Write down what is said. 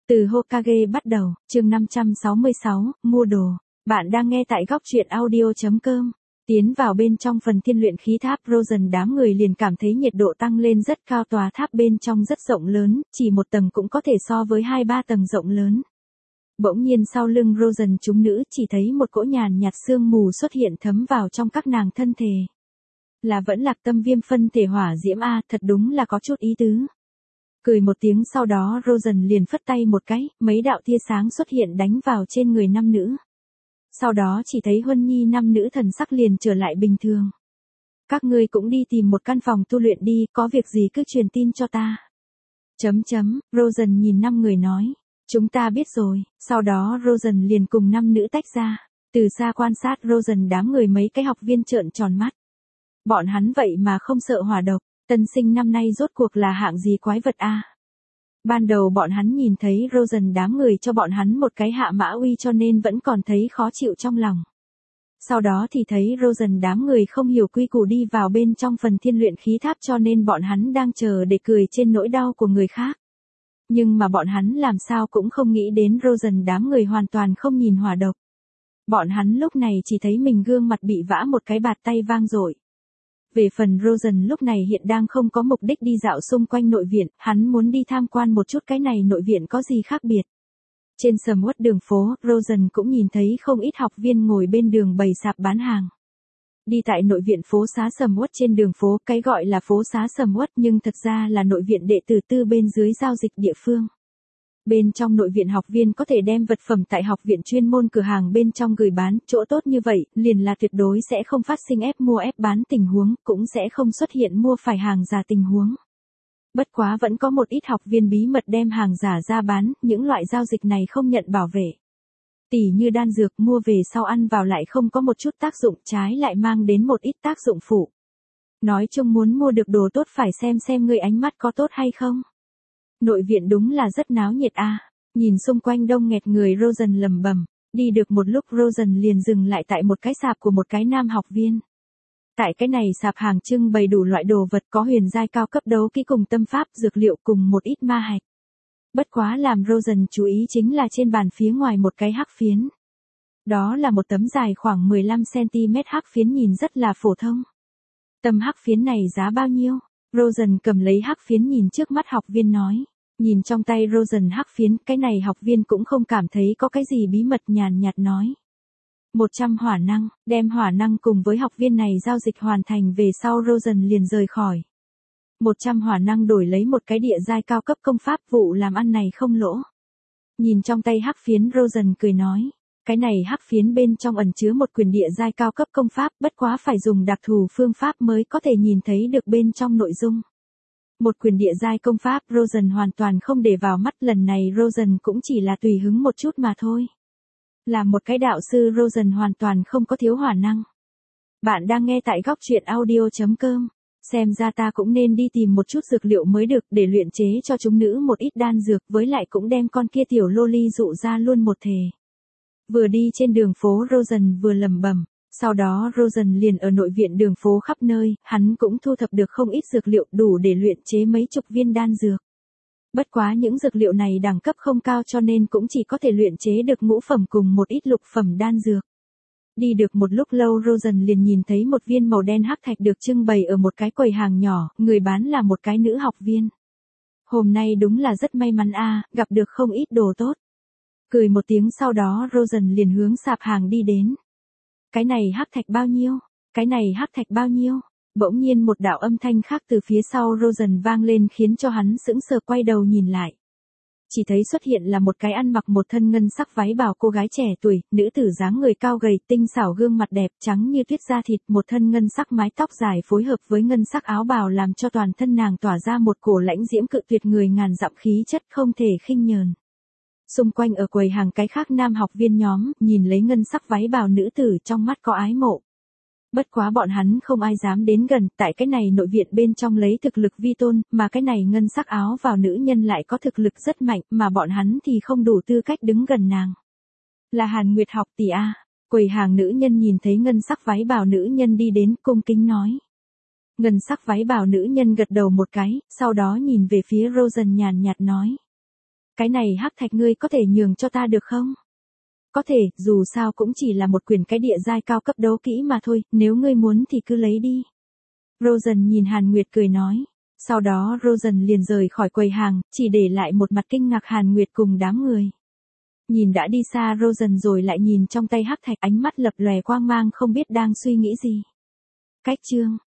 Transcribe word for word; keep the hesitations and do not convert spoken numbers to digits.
Từ Hokage bắt đầu, chương năm trăm sáu mươi sáu, mua đồ. Bạn đang nghe tại góc truyện audio.com. Tiến vào bên trong phần thiên luyện khí tháp, Rosen đám người liền cảm thấy nhiệt độ tăng lên rất cao, tòa tháp bên trong rất rộng lớn, chỉ một tầng cũng có thể so với hai ba tầng rộng lớn. Bỗng nhiên sau lưng Rosen chúng nữ chỉ thấy một cỗ nhàn nhạt sương mù xuất hiện thấm vào trong các nàng thân thể. Là vẫn lạc tâm viêm phân thể hỏa diễm a, thật đúng là có chút ý tứ. Cười một tiếng sau đó Rosen liền phất tay một cái, mấy đạo tia sáng xuất hiện đánh vào trên người nam nữ. Sau đó chỉ thấy Huân Nhi nam nữ thần sắc liền trở lại bình thường. Các ngươi cũng đi tìm một căn phòng tu luyện đi, có việc gì cứ truyền tin cho ta. Chấm chấm, Rosen nhìn năm người nói. Chúng ta biết rồi, sau đó Rosen liền cùng năm nữ tách ra. Từ xa quan sát Rosen đám người mấy cái học viên trợn tròn mắt. Bọn hắn vậy mà không sợ hỏa độc, tân sinh năm nay rốt cuộc là hạng gì quái vật a? Ban đầu bọn hắn nhìn thấy Rosen đám người cho bọn hắn một cái hạ mã uy cho nên vẫn còn thấy khó chịu trong lòng. Sau đó thì thấy Rosen đám người không hiểu quy củ đi vào bên trong phần thiên luyện khí tháp cho nên bọn hắn đang chờ để cười trên nỗi đau của người khác. Nhưng mà bọn hắn làm sao cũng không nghĩ đến Rosen đám người hoàn toàn không nhìn hỏa độc. Bọn hắn lúc này chỉ thấy mình gương mặt bị vã một cái bạt tay vang dội. Về phần Rosen lúc này hiện đang không có mục đích đi dạo xung quanh nội viện, hắn muốn đi tham quan một chút cái này nội viện có gì khác biệt. Trên sầm uất đường phố, Rosen cũng nhìn thấy không ít học viên ngồi bên đường bày sạp bán hàng. Đi tại nội viện phố xá sầm uất trên đường phố, cái gọi là phố xá sầm uất nhưng thật ra là nội viện đệ tử tư bên dưới giao dịch địa phương. Bên trong nội viện học viên có thể đem vật phẩm tại học viện chuyên môn cửa hàng bên trong gửi bán, chỗ tốt như vậy, liền là tuyệt đối sẽ không phát sinh ép mua ép bán tình huống, cũng sẽ không xuất hiện mua phải hàng giả tình huống. Bất quá vẫn có một ít học viên bí mật đem hàng giả ra bán, những loại giao dịch này không nhận bảo vệ. Tỉ như đan dược mua về sau ăn vào lại không có một chút tác dụng, trái lại mang đến một ít tác dụng phụ. Nói chung muốn mua được đồ tốt phải xem xem người ánh mắt có tốt hay không. Nội viện đúng là rất náo nhiệt a. Nhìn xung quanh đông nghẹt người Rosen lầm bầm, đi được một lúc Rosen liền dừng lại tại một cái sạp của một cái nam học viên. Tại cái này sạp hàng trưng bày đủ loại đồ vật có huyền giai cao cấp đấu kỹ cùng tâm pháp dược liệu cùng một ít ma hạch. Bất quá làm Rosen chú ý chính là trên bàn phía ngoài một cái hắc phiến. Đó là một tấm dài khoảng mười lăm xăng-ti-mét hắc phiến nhìn rất là phổ thông. Tấm hắc phiến này giá bao nhiêu? Rosen cầm lấy hắc phiến nhìn trước mắt học viên nói. Nhìn trong tay Rosen hắc phiến, cái này học viên cũng không cảm thấy có cái gì bí mật, nhàn nhạt nói. một trăm hỏa năng, đem hỏa năng cùng với học viên này giao dịch hoàn thành về sau Rosen liền rời khỏi. một trăm hỏa năng đổi lấy một cái địa giai cao cấp công pháp, vụ làm ăn này không lỗ. Nhìn trong tay hắc phiến Rosen cười nói. Cái này hắc phiến bên trong ẩn chứa một quyền địa giai cao cấp công pháp, bất quá phải dùng đặc thù phương pháp mới có thể nhìn thấy được bên trong nội dung. Một quyền địa giai công pháp Rosen hoàn toàn không để vào mắt, lần này Rosen cũng chỉ là tùy hứng một chút mà thôi. Là một cái đạo sư Rosen hoàn toàn không có thiếu hỏa năng. Bạn đang nghe tại góc truyện audio.com. Xem ra ta cũng nên đi tìm một chút dược liệu mới được để luyện chế cho chúng nữ một ít đan dược, với lại cũng đem con kia tiểu loli dụ ra luôn một thể. Vừa đi trên đường phố Rosen vừa lầm bầm. Sau đó Rosen liền ở nội viện đường phố khắp nơi, hắn cũng thu thập được không ít dược liệu đủ để luyện chế mấy chục viên đan dược. Bất quá những dược liệu này đẳng cấp không cao cho nên cũng chỉ có thể luyện chế được ngũ phẩm cùng một ít lục phẩm đan dược. Đi được một lúc lâu Rosen liền nhìn thấy một viên màu đen hắc thạch được trưng bày ở một cái quầy hàng nhỏ, người bán là một cái nữ học viên. Hôm nay đúng là rất may mắn a, gặp được không ít đồ tốt. Cười một tiếng sau đó Rosen liền hướng sạp hàng đi đến. Cái này hắc thạch bao nhiêu? Cái này hắc thạch bao nhiêu? Bỗng nhiên một đạo âm thanh khác từ phía sau Rosen vang lên khiến cho hắn sững sờ quay đầu nhìn lại. Chỉ thấy xuất hiện là một cái ăn mặc một thân ngân sắc váy bào cô gái trẻ tuổi, nữ tử dáng người cao gầy, tinh xảo gương mặt đẹp trắng như tuyết da thịt, một thân ngân sắc mái tóc dài phối hợp với ngân sắc áo bào làm cho toàn thân nàng tỏa ra một cổ lãnh diễm cự tuyệt người ngàn dặm khí chất không thể khinh nhờn. Xung quanh ở quầy hàng cái khác nam học viên nhóm, nhìn lấy ngân sắc váy bào nữ tử trong mắt có ái mộ. Bất quá bọn hắn không ai dám đến gần, tại cái này nội viện bên trong lấy thực lực vi tôn, mà cái này ngân sắc áo vào nữ nhân lại có thực lực rất mạnh, mà bọn hắn thì không đủ tư cách đứng gần nàng. Là Hàn Nguyệt học tỷ a. Quầy hàng nữ nhân nhìn thấy ngân sắc váy bào nữ nhân đi đến, cung kính nói. Ngân sắc váy bào nữ nhân gật đầu một cái, sau đó nhìn về phía Rosen nhàn nhạt nói. cái này hắc thạch ngươi có thể nhường cho ta được không? Có thể, dù sao cũng chỉ là một quyển cái địa giai cao cấp đấu kỹ mà thôi, nếu ngươi muốn thì cứ lấy đi. Rosen nhìn Hàn Nguyệt cười nói. Sau đó Rosen liền rời khỏi quầy hàng, chỉ để lại một mặt kinh ngạc Hàn Nguyệt cùng đám người. Nhìn đã đi xa Rosen rồi lại nhìn trong tay hắc thạch, ánh mắt lập lòe quang mang không biết đang suy nghĩ gì. Cách chương